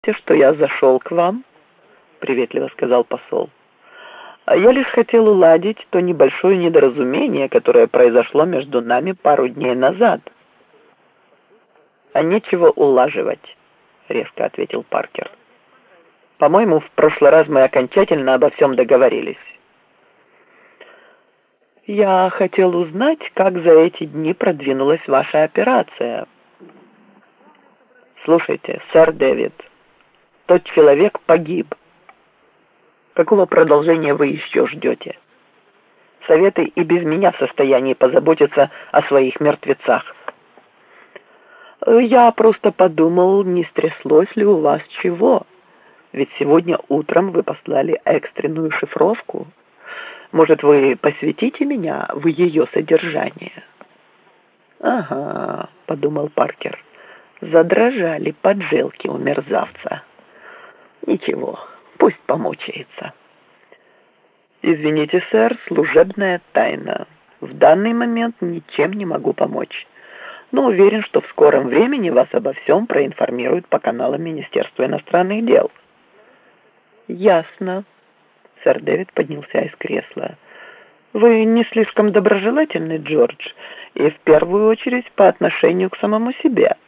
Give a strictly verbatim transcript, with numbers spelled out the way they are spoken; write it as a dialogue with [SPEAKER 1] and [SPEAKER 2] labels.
[SPEAKER 1] что я зашел к вам, — приветливо сказал посол. А я лишь хотел уладить то небольшое недоразумение, которое произошло между нами пару дней назад. А нечего улаживать, — резко ответил Паркер. По-моему, в прошлый раз мы окончательно обо всем договорились. Я хотел узнать, как за эти дни продвинулась ваша операция. Слушайте, сэр Дэвид, тот человек погиб. Какого продолжения вы еще ждете? Советы и без меня в состоянии позаботиться о своих мертвецах. Я просто подумал, не стряслось ли у вас чего. Ведь сегодня утром вы послали экстренную шифровку. Может, вы посвятите меня в ее содержание? Ага, подумал Паркер. Задрожали поджилки у мерзавца. Ничего, пусть помучается. Извините, сэр, служебная тайна. В данный момент ничем не могу помочь. Но уверен, что в скором времени вас обо всем проинформируют по каналам Министерства иностранных дел. Ясно. Сэр Дэвид поднялся из кресла. Вы не слишком доброжелательны, Джордж, и в первую очередь по отношению к самому себе.